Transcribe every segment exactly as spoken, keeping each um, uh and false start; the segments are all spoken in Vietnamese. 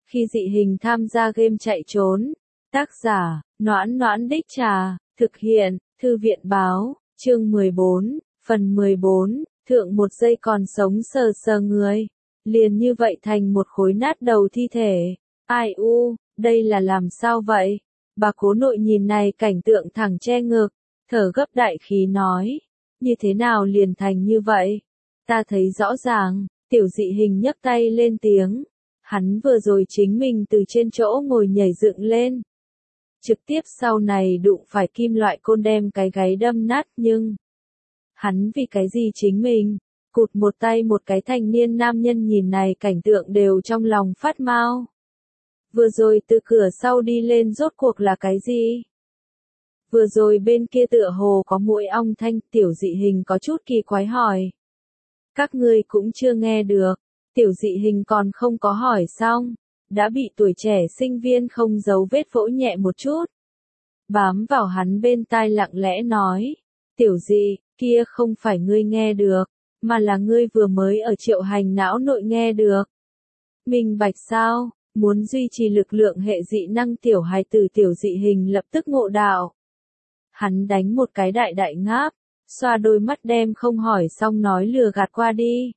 Khi dị hình tham gia game chạy trốn. Tác giả, Noãn Noãn Đích Trà, thực hiện, Thư viện Báo, chương mười bốn, phần mười bốn, thượng một giây còn sống sờ sờ người. Liền như vậy thành một khối nát đầu thi thể. Ai u, đây là làm sao vậy? Bà cố nội nhìn này cảnh tượng thẳng che ngực, thở gấp đại khí nói. Như thế nào liền thành như vậy? Ta thấy rõ ràng, tiểu dị hình nhấc tay lên tiếng. Hắn vừa rồi chính mình từ trên chỗ ngồi nhảy dựng lên. Trực tiếp sau này đụng phải kim loại côn đem cái gáy đâm nát nhưng. Hắn vì cái gì chính mình? Cụt một tay một cái thanh niên nam nhân nhìn này cảnh tượng đều trong lòng phát mau. Vừa rồi từ cửa sau đi lên rốt cuộc là cái gì? Vừa rồi bên kia tựa hồ có mũi ong thanh, tiểu dị hình có chút kỳ quái hỏi. Các ngươi cũng chưa nghe được, tiểu dị hình còn không có hỏi xong, đã bị tuổi trẻ sinh viên không giấu vết vỗ nhẹ một chút. Bám vào hắn bên tai lặng lẽ nói, tiểu dị, kia không phải ngươi nghe được, mà là ngươi vừa mới ở triệu hành não nội nghe được. Minh bạch sao, muốn duy trì lực lượng hệ dị năng tiểu hài tử tiểu dị hình lập tức ngộ đạo. Hắn đánh một cái đại đại ngáp, xoa đôi mắt đem không hỏi xong nói lừa gạt qua đi.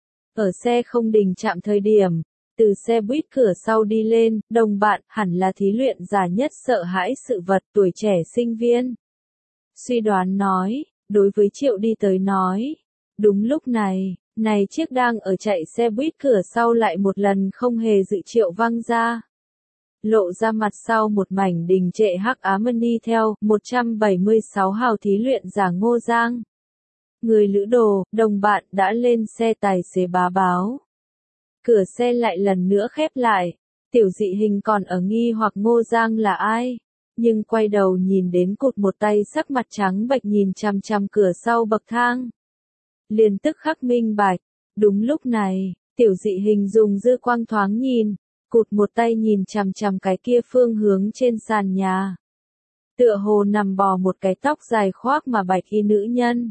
Ở xe không đình chạm thời điểm, từ xe buýt cửa sau đi lên, đồng bạn hẳn là thí luyện giả nhất sợ hãi sự vật tuổi trẻ sinh viên. Suy đoán nói, đối với Triệu đi tới nói. Đúng lúc này, này chiếc đang ở chạy xe buýt cửa sau lại một lần không hề dự Triệu văng ra. Lộ ra mặt sau một mảnh đình trệ hắc ám đi theo, một trăm bảy mươi sáu hào thí luyện giả Ngô Giang. Người lữ đồ, đồng bạn đã lên xe tài xế bá báo. Cửa xe lại lần nữa khép lại, tiểu dị hình còn ở nghi hoặc Ngô Giang là ai. Nhưng quay đầu nhìn đến cụt một tay sắc mặt trắng bệch nhìn chằm chằm cửa sau bậc thang. Liền tức khắc minh bạch, đúng lúc này, tiểu dị hình dùng dư quang thoáng nhìn, cụt một tay nhìn chằm chằm cái kia phương hướng trên sàn nhà. Tựa hồ nằm bò một cái tóc dài khoác mà bạch y nữ nhân.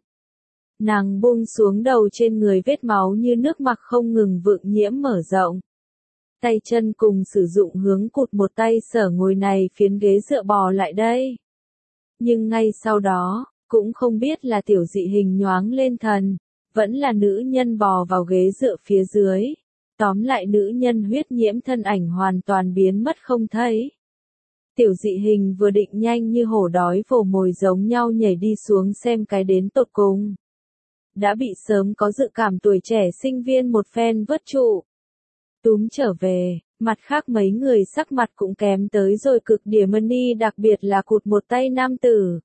Nàng buông xuống đầu trên người vết máu như nước mặc không ngừng vượng nhiễm mở rộng. Tay chân cùng sử dụng hướng cụt một tay sở ngồi này phiến ghế dựa bò lại đây. Nhưng ngay sau đó, cũng không biết là tiểu dị hình nhoáng lên thần, vẫn là nữ nhân bò vào ghế dựa phía dưới. Tóm lại nữ nhân huyết nhiễm thân ảnh hoàn toàn biến mất không thấy. Tiểu dị hình vừa định nhanh như hổ đói vồ mồi giống nhau nhảy đi xuống xem cái đến tột cùng. Đã bị sớm có dự cảm tuổi trẻ sinh viên một phen vớt trụ. Túm trở về, mặt khác mấy người sắc mặt cũng kém tới rồi cực điểm đi, đặc biệt là cụt một tay nam tử.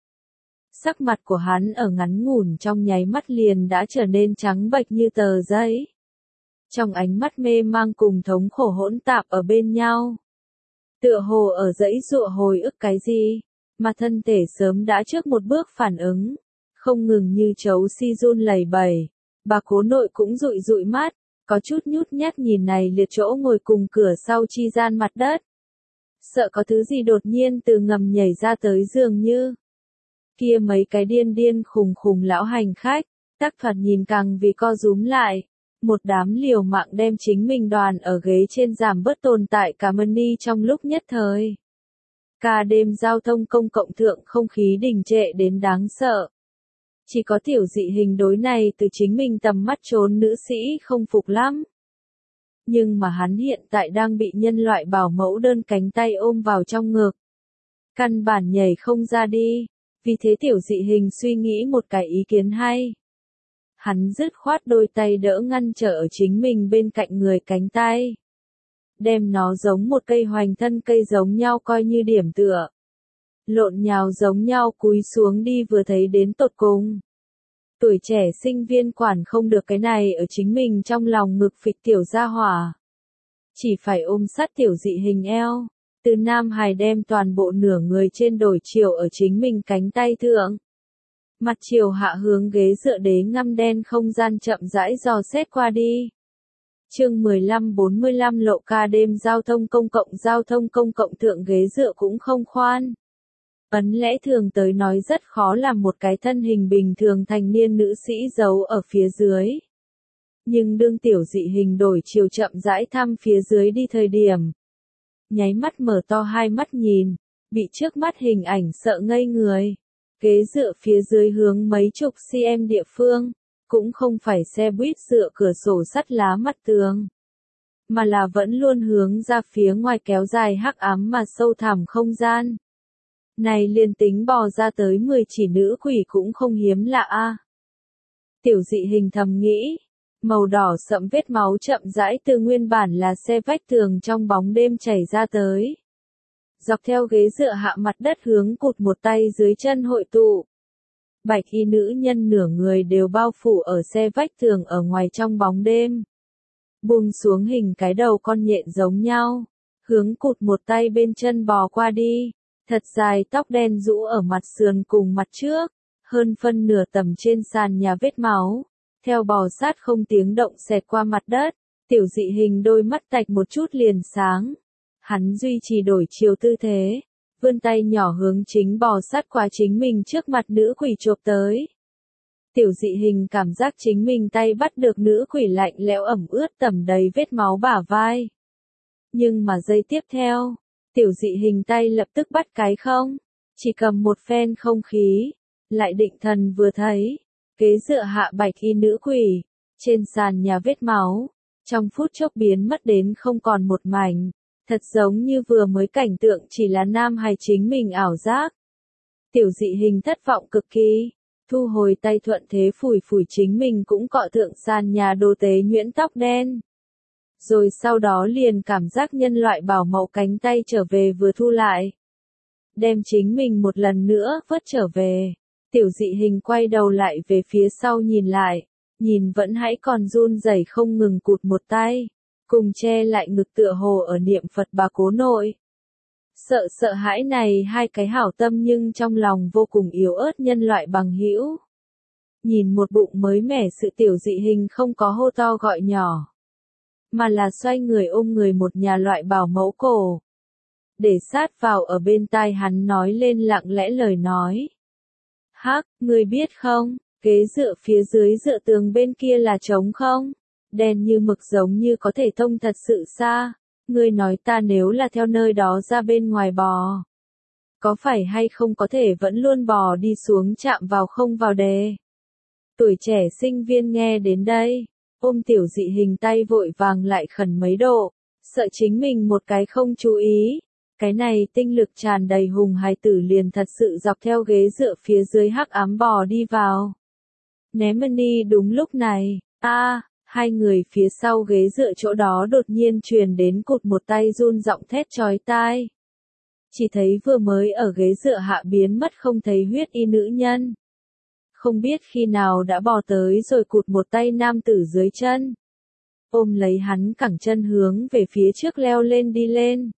Sắc mặt của hắn ở ngắn ngủn trong nháy mắt liền đã trở nên trắng bệch như tờ giấy. Trong ánh mắt mê mang cùng thống khổ hỗn tạp ở bên nhau. Tựa hồ ở dãy dụa hồi ức cái gì, mà thân thể sớm đã trước một bước phản ứng, không ngừng như chấu si run lẩy bẩy. Bà cố nội cũng dụi dụi mắt, có chút nhút nhát nhìn này liệt chỗ ngồi cùng cửa sau chi gian mặt đất. Sợ có thứ gì đột nhiên từ ngầm nhảy ra tới dường như. Kia mấy cái điên điên khùng khùng lão hành khách, tác thoạt nhìn càng vì co rúm lại. Một đám liều mạng đem chính mình đoàn ở ghế trên giảm bớt tồn tại cả money trong lúc nhất thời. Cả đêm giao thông công cộng thượng không khí đình trệ đến đáng sợ. Chỉ có tiểu dị hình đối này từ chính mình tầm mắt trốn nữ sĩ không phục lắm. Nhưng mà hắn hiện tại đang bị nhân loại bảo mẫu đơn cánh tay ôm vào trong ngực. Căn bản nhảy không ra đi, vì thế tiểu dị hình suy nghĩ một cái ý kiến hay. Hắn dứt khoát đôi tay đỡ ngăn trở ở chính mình bên cạnh người cánh tay. Đem nó giống một cây hoành thân cây giống nhau coi như điểm tựa. Lộn nhào giống nhau cúi xuống đi vừa thấy đến tột cùng. Tuổi trẻ sinh viên quản không được cái này ở chính mình trong lòng ngực phịch tiểu gia hỏa. Chỉ phải ôm sát tiểu dị hình eo. Từ nam hài đem toàn bộ nửa người trên đổi chiều ở chính mình cánh tay thượng. Mặt chiều hạ hướng ghế dựa đế ngăm đen không gian chậm rãi dò xét qua đi. Chương mười lăm bốn mươi lăm lộ ca đêm giao thông công cộng giao thông công cộng thượng ghế dựa cũng không khoan. Ấn lẽ thường tới nói rất khó làm một cái thân hình bình thường thành niên nữ sĩ giấu ở phía dưới. Nhưng đương tiểu dị hình đổi chiều chậm rãi thăm phía dưới đi thời điểm. nháy mắt mở to hai mắt nhìn, bị trước mắt hình ảnh sợ ngây người. Ghế dựa phía dưới hướng mấy chục cm địa phương, cũng không phải xe buýt dựa cửa sổ sắt lá mặt tường, mà là vẫn luôn hướng ra phía ngoài kéo dài hắc ám mà sâu thẳm không gian. Này liền tính bò ra tới mười chỉ nữ quỷ cũng không hiếm lạ a. Tiểu dị hình thầm nghĩ, màu đỏ sậm vết máu chậm rãi từ nguyên bản là xe vách tường trong bóng đêm chảy ra tới. Dọc theo ghế dựa hạ mặt đất hướng cụt một tay dưới chân hội tụ. Bạch y nữ nhân nửa người đều bao phủ ở xe vách tường ở ngoài trong bóng đêm. Buông xuống hình cái đầu con nhện giống nhau, hướng cụt một tay bên chân bò qua đi, thật dài tóc đen rũ ở mặt sườn cùng mặt trước, hơn phân nửa tầm trên sàn nhà vết máu, theo bò sát không tiếng động xẹt qua mặt đất, tiểu dị hình đôi mắt tạch một chút liền sáng. Hắn duy trì đổi chiều tư thế, vươn tay nhỏ hướng chính bò sát qua chính mình trước mặt nữ quỷ chộp tới. Tiểu dị hình cảm giác chính mình tay bắt được nữ quỷ lạnh lẽo ẩm ướt tẩm đầy vết máu bả vai. Nhưng mà giây tiếp theo, tiểu dị hình tay lập tức bắt cái không, chỉ cầm một phen không khí, lại định thần vừa thấy, ghế dựa hạ bạch y nữ quỷ, trên sàn nhà vết máu, trong phút chốc biến mất đến không còn một mảnh. Thật giống như vừa mới cảnh tượng chỉ là nam hài chính mình ảo giác. Tiểu dị hình thất vọng cực kỳ, thu hồi tay thuận thế phủi phủi chính mình cũng cọ thượng sàn nhà đồ tế nhuyễn tóc đen. Rồi sau đó liền cảm giác nhân loại bảo mẫu cánh tay trở về vừa thu lại. Đem chính mình một lần nữa vớt trở về. Tiểu dị hình quay đầu lại về phía sau nhìn lại, nhìn vẫn hãy còn run rẩy không ngừng cụt một tay. Cùng che lại ngực tựa hồ ở niệm Phật bà cố nội. Sợ sợ hãi này hai cái hảo tâm nhưng trong lòng vô cùng yếu ớt nhân loại bằng hữu. Nhìn một bụng mới mẻ sự tiểu dị hình không có hô to gọi nhỏ, mà là xoay người ôm người một nhà loại bảo mẫu cổ. Để sát vào ở bên tai hắn nói lên lặng lẽ lời nói. Hắc, người biết không, ghế dựa phía dưới dựa tường bên kia là trống không? Đen như mực giống như có thể thông thật sự xa, ngươi nói ta nếu là theo nơi đó ra bên ngoài bò, có phải hay không có thể vẫn luôn bò đi xuống chạm vào không vào đề. Tuổi trẻ sinh viên nghe đến đây, ôm tiểu dị hình tay vội vàng lại khẩn mấy độ, sợ chính mình một cái không chú ý, cái này tinh lực tràn đầy hùng hài tử liền thật sự dọc theo ghế dựa phía dưới hắc ám bò đi vào. Nemani đúng lúc này, a hai người phía sau ghế dựa chỗ đó đột nhiên truyền đến cụt một tay run giọng thét chói tai. Chỉ thấy vừa mới ở ghế dựa hạ biến mất không thấy huyết y nữ nhân. Không biết khi nào đã bò tới rồi cụt một tay nam tử dưới chân. Ôm lấy hắn cẳng chân hướng về phía trước leo lên đi lên.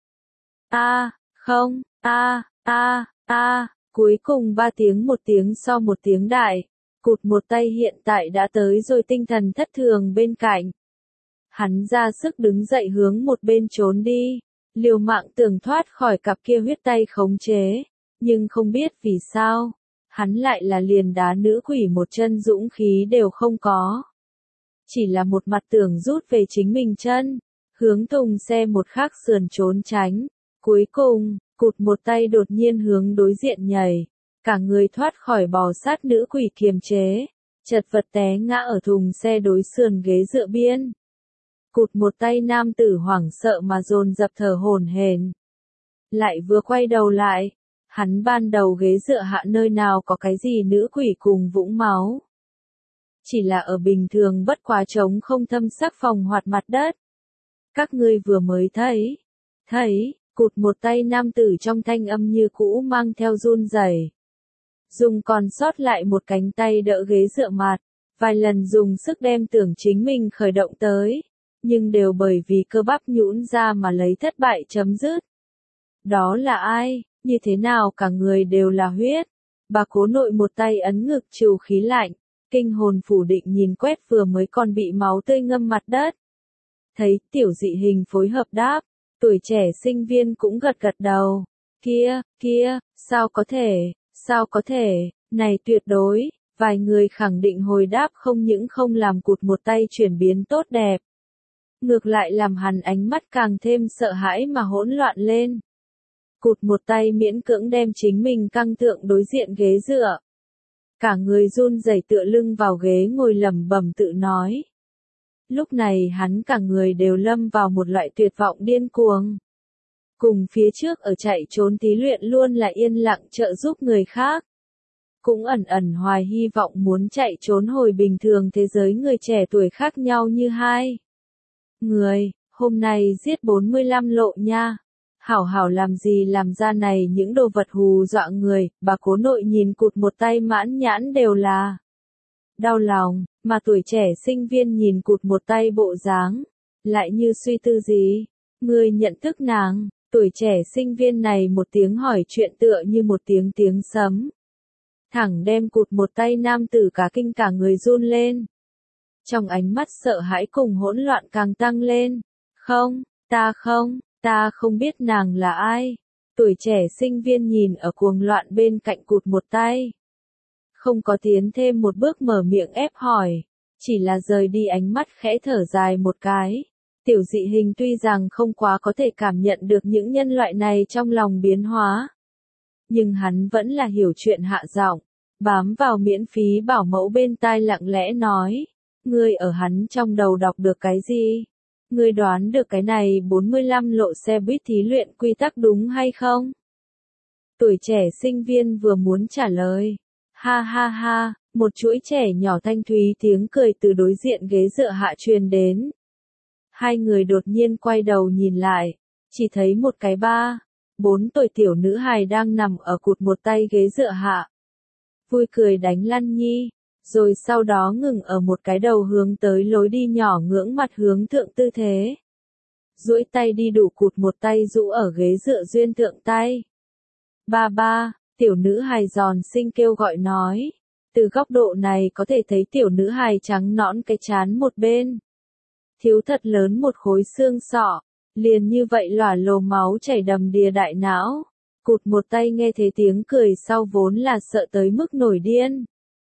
A, không, a, a, a, cuối cùng ba tiếng một tiếng so một tiếng đại. Cụt một tay hiện tại đã tới rồi tinh thần thất thường bên cạnh. Hắn ra sức đứng dậy hướng một bên trốn đi, liều mạng tưởng thoát khỏi cặp kia huyết tay khống chế, nhưng không biết vì sao, hắn lại là liền đá nữ quỷ một chân dũng khí đều không có. Chỉ là một mặt tưởng rút về chính mình chân, hướng thùng xe một khắc sườn trốn tránh, cuối cùng, cụt một tay đột nhiên hướng đối diện nhảy. Cả người thoát khỏi bò sát nữ quỷ kiềm chế, chật vật té ngã ở thùng xe đối sườn ghế dựa biên. Cụt một tay nam tử hoảng sợ mà dồn dập thở hổn hển. Lại vừa quay đầu lại, hắn ban đầu ghế dựa hạ nơi nào có cái gì nữ quỷ cùng vũng máu. Chỉ là ở bình thường bất quá trống không thâm sắc phòng hoạt mặt đất. Các ngươi vừa mới thấy, thấy, cụt một tay nam tử trong thanh âm như cũ mang theo run rẩy. Dùng còn sót lại một cánh tay đỡ ghế dựa mặt, vài lần dùng sức đem tưởng chính mình khởi động tới, nhưng đều bởi vì cơ bắp nhũn ra mà lấy thất bại chấm dứt. Đó là ai, như thế nào cả người đều là huyết. Bà cố nội một tay ấn ngực trừ khí lạnh, kinh hồn phủ định nhìn quét vừa mới còn bị máu tươi ngâm mặt đất. Thấy tiểu dị hình phối hợp đáp, tuổi trẻ sinh viên cũng gật gật đầu. Kia, kia, sao có thể, sao có thể, này tuyệt đối, vài người khẳng định hồi đáp không những không làm cụt một tay chuyển biến tốt đẹp. ngược lại làm hắn ánh mắt càng thêm sợ hãi mà hỗn loạn lên. Cụt một tay miễn cưỡng đem chính mình căng thượng đối diện ghế dựa. Cả người run rẩy tựa lưng vào ghế ngồi lẩm bẩm tự nói. Lúc này hắn cả người đều lâm vào một loại tuyệt vọng điên cuồng. Cùng phía trước ở chạy trốn thí luyện luôn là yên lặng trợ giúp người khác. Cũng ẩn ẩn hoài hy vọng muốn chạy trốn hồi bình thường thế giới người trẻ tuổi khác nhau như hai. Người, hôm nay giết bốn mươi lăm lộ nha. Hảo hảo làm gì làm ra này những đồ vật hù dọa người, bà cố nội nhìn cụt một tay mãn nhãn đều là đau lòng, mà tuổi trẻ sinh viên nhìn cụt một tay bộ dáng, lại như suy tư gì. Người nhận thức nàng, tuổi trẻ sinh viên này một tiếng hỏi chuyện tựa như một tiếng tiếng sấm. Thẳng đem cụt một tay nam tử cả kinh cả người run lên. Trong ánh mắt sợ hãi cùng hỗn loạn càng tăng lên. Không, ta không, ta không biết nàng là ai. Tuổi trẻ sinh viên nhìn ở cuồng loạn bên cạnh cụt một tay. Không có tiến thêm một bước mở miệng ép hỏi. Chỉ là rời đi ánh mắt khẽ thở dài một cái. Tiểu dị hình tuy rằng không quá có thể cảm nhận được những nhân loại này trong lòng biến hóa. Nhưng hắn vẫn là hiểu chuyện hạ giọng, bám vào miễn phí bảo mẫu bên tai lặng lẽ nói. Ngươi ở hắn trong đầu đọc được cái gì? Ngươi đoán được cái này bốn mươi lăm lộ xe buýt thí luyện quy tắc đúng hay không? Tuổi trẻ sinh viên vừa muốn trả lời. Ha ha ha, một chuỗi trẻ nhỏ thanh thúy tiếng cười từ đối diện ghế dựa hạ truyền đến. Hai người đột nhiên quay đầu nhìn lại, chỉ thấy một cái ba, bốn tuổi tiểu nữ hài đang nằm ở cụt một tay ghế dựa hạ. Vui cười đánh lăn nhi, rồi sau đó ngừng ở một cái đầu hướng tới lối đi nhỏ ngưỡng mặt hướng thượng tư thế. Duỗi tay đi đủ cụt một tay rũ ở ghế dựa duyên thượng tay. Ba ba, tiểu nữ hài giòn xinh kêu gọi nói. Từ góc độ này có thể thấy tiểu nữ hài trắng nõn cái trán một bên. Thiếu thật lớn một khối xương sọ, liền như vậy lòa lồ máu chảy đầm đìa đại não. Cụt một tay nghe thấy tiếng cười sau vốn là sợ tới mức nổi điên.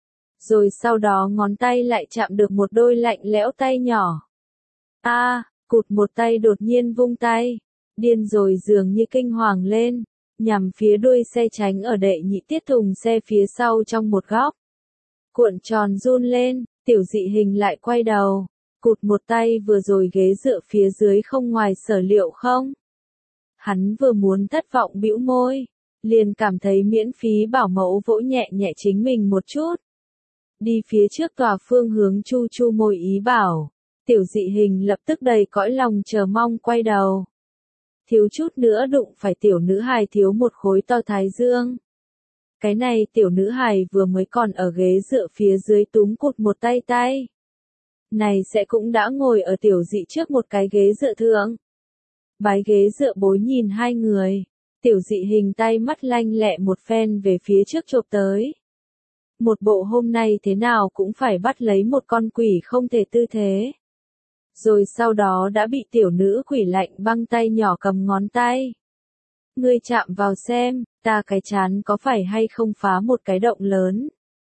Rồi sau đó ngón tay lại chạm được một đôi lạnh lẽo tay nhỏ. A, à, cụt một tay đột nhiên vung tay, điên rồi dường như kinh hoàng lên, nhằm phía đuôi xe tránh ở đệ nhị tiết thùng xe phía sau trong một góc. Cuộn tròn run lên, tiểu dị hình lại quay đầu. Cụt một tay vừa rồi ghế dựa phía dưới không ngoài sở liệu không? Hắn vừa muốn thất vọng bĩu môi, liền cảm thấy miễn phí bảo mẫu vỗ nhẹ nhẹ chính mình một chút. Đi phía trước tòa phương hướng chu chu môi ý bảo, tiểu dị hình lập tức đầy cõi lòng chờ mong quay đầu. Thiếu chút nữa đụng phải tiểu nữ hài thiếu một khối to thái dương. Cái này tiểu nữ hài vừa mới còn ở ghế dựa phía dưới túm cụt một tay tay. Này sẽ cũng đã ngồi ở tiểu dị trước một cái ghế dựa thượng. Bái ghế dựa bối nhìn hai người, tiểu dị hình tay mắt lanh lẹ một phen về phía trước chộp tới. Một bộ hôm nay thế nào cũng phải bắt lấy một con quỷ không thể tư thế. Rồi sau đó đã bị tiểu nữ quỷ lạnh băng tay nhỏ cầm ngón tay. Ngươi chạm vào xem, ta cái chán có phải hay không phá một cái động lớn.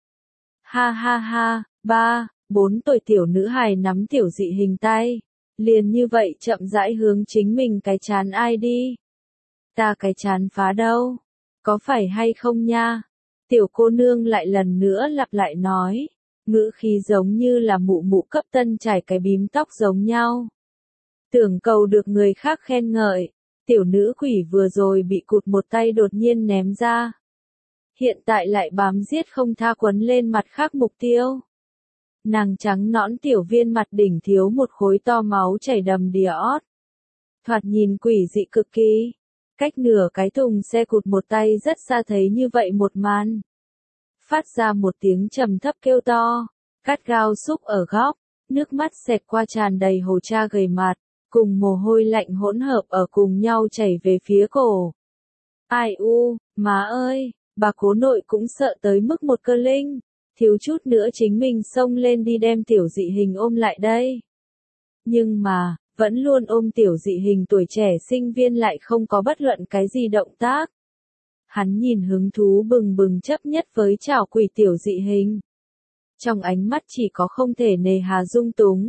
Ha ha ha, ba, bốn tuổi tiểu nữ hài nắm tiểu dị hình tay. Liền như vậy chậm rãi hướng chính mình cái chán ai đi. Ta cái chán phá đâu? Có phải hay không nha? Tiểu cô nương lại lần nữa lặp lại nói. Ngữ khí giống như là mụ mụ cấp tân trải cái bím tóc giống nhau. Tưởng cầu được người khác khen ngợi. Tiểu nữ quỷ vừa rồi bị cụt một tay đột nhiên ném ra. Hiện tại lại bám giết không tha quấn lên mặt khác mục tiêu. Nàng trắng nõn tiểu viên mặt đỉnh thiếu một khối to máu chảy đầm đìa ót. Thoạt nhìn quỷ dị cực kỳ. Cách nửa cái thùng xe cụt một tay rất xa thấy như vậy một màn. Phát ra một tiếng trầm thấp kêu to. Cắt gao xúc ở góc. Nước mắt xẹt qua tràn đầy hồ cha gầy mặt. Cùng mồ hôi lạnh hỗn hợp ở cùng nhau chảy về phía cổ. Ai u, má ơi, bà cố nội cũng sợ tới mức một cơ linh. Thiếu chút nữa chính mình xông lên đi đem tiểu dị hình ôm lại đây. Nhưng mà, vẫn luôn ôm tiểu dị hình tuổi trẻ sinh viên lại không có bất luận cái gì động tác. Hắn nhìn hứng thú bừng bừng chấp nhất với chảo quỷ tiểu dị hình. Trong ánh mắt chỉ có không thể nề hà dung túng.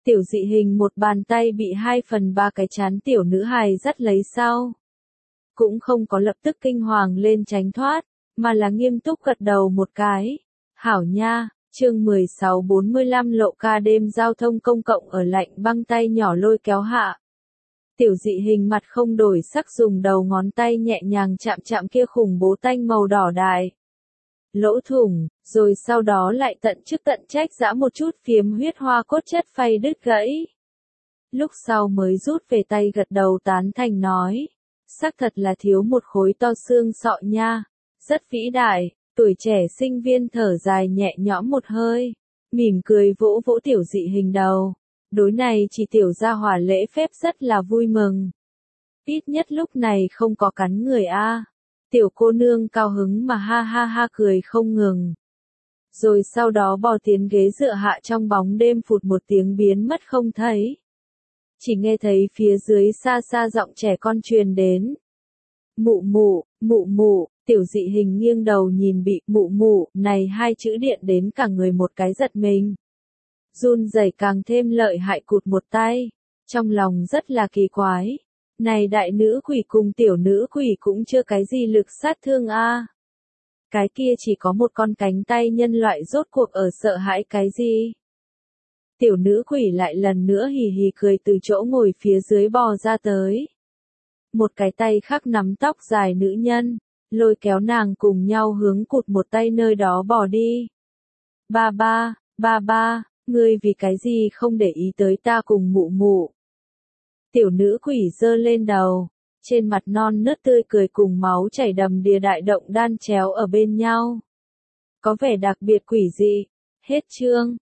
Tiểu dị hình một bàn tay bị hai phần ba cái chán tiểu nữ hài dắt lấy sau. Cũng không có lập tức kinh hoàng lên tránh thoát, mà là nghiêm túc gật đầu một cái. Hảo nha, chương mười sáu bốn mươi lăm lộ ca đêm giao thông công cộng ở lạnh băng tay nhỏ lôi kéo hạ. Tiểu dị hình mặt không đổi sắc dùng đầu ngón tay nhẹ nhàng chạm chạm kia khủng bố tanh màu đỏ đại. Lỗ thủng, rồi sau đó lại tận chức tận trách giã một chút phiếm huyết hoa cốt chất phay đứt gãy. Lúc sau mới rút về tay gật đầu tán thành nói. Xác thật là thiếu một khối to xương sọ nha. Rất vĩ đại, tuổi trẻ sinh viên thở dài nhẹ nhõm một hơi. Mỉm cười vỗ vỗ tiểu dị hình đầu. Đối này chỉ tiểu gia hỏa lễ phép rất là vui mừng. Ít nhất lúc này không có cắn người a. Tiểu cô nương cao hứng mà ha ha ha cười không ngừng. Rồi sau đó bò tiến ghế dựa hạ trong bóng đêm phụt một tiếng biến mất không thấy. Chỉ nghe thấy phía dưới xa xa giọng trẻ con truyền đến. Mụ mụ, mụ mụ, tiểu dị hình nghiêng đầu nhìn bị mụ mụ này hai chữ điện đến cả người một cái giật mình. Run rẩy càng thêm lợi hại cụt một tay. Trong lòng rất là kỳ quái. Này đại nữ quỷ cùng tiểu nữ quỷ cũng chưa cái gì lực sát thương a. Cái kia chỉ có một con cánh tay nhân loại rốt cuộc ở sợ hãi cái gì. Tiểu nữ quỷ lại lần nữa hì hì cười từ chỗ ngồi phía dưới bò ra tới. Một cái tay khác nắm tóc dài nữ nhân, lôi kéo nàng cùng nhau hướng cụt một tay nơi đó bò đi. Ba ba, ba ba, ngươi vì cái gì không để ý tới ta cùng mụ mụ. Tiểu nữ quỷ giơ lên đầu, trên mặt non nớt tươi cười cùng máu chảy đầm đìa đại động đan chéo ở bên nhau. Có vẻ đặc biệt quỷ dị. Hết chương.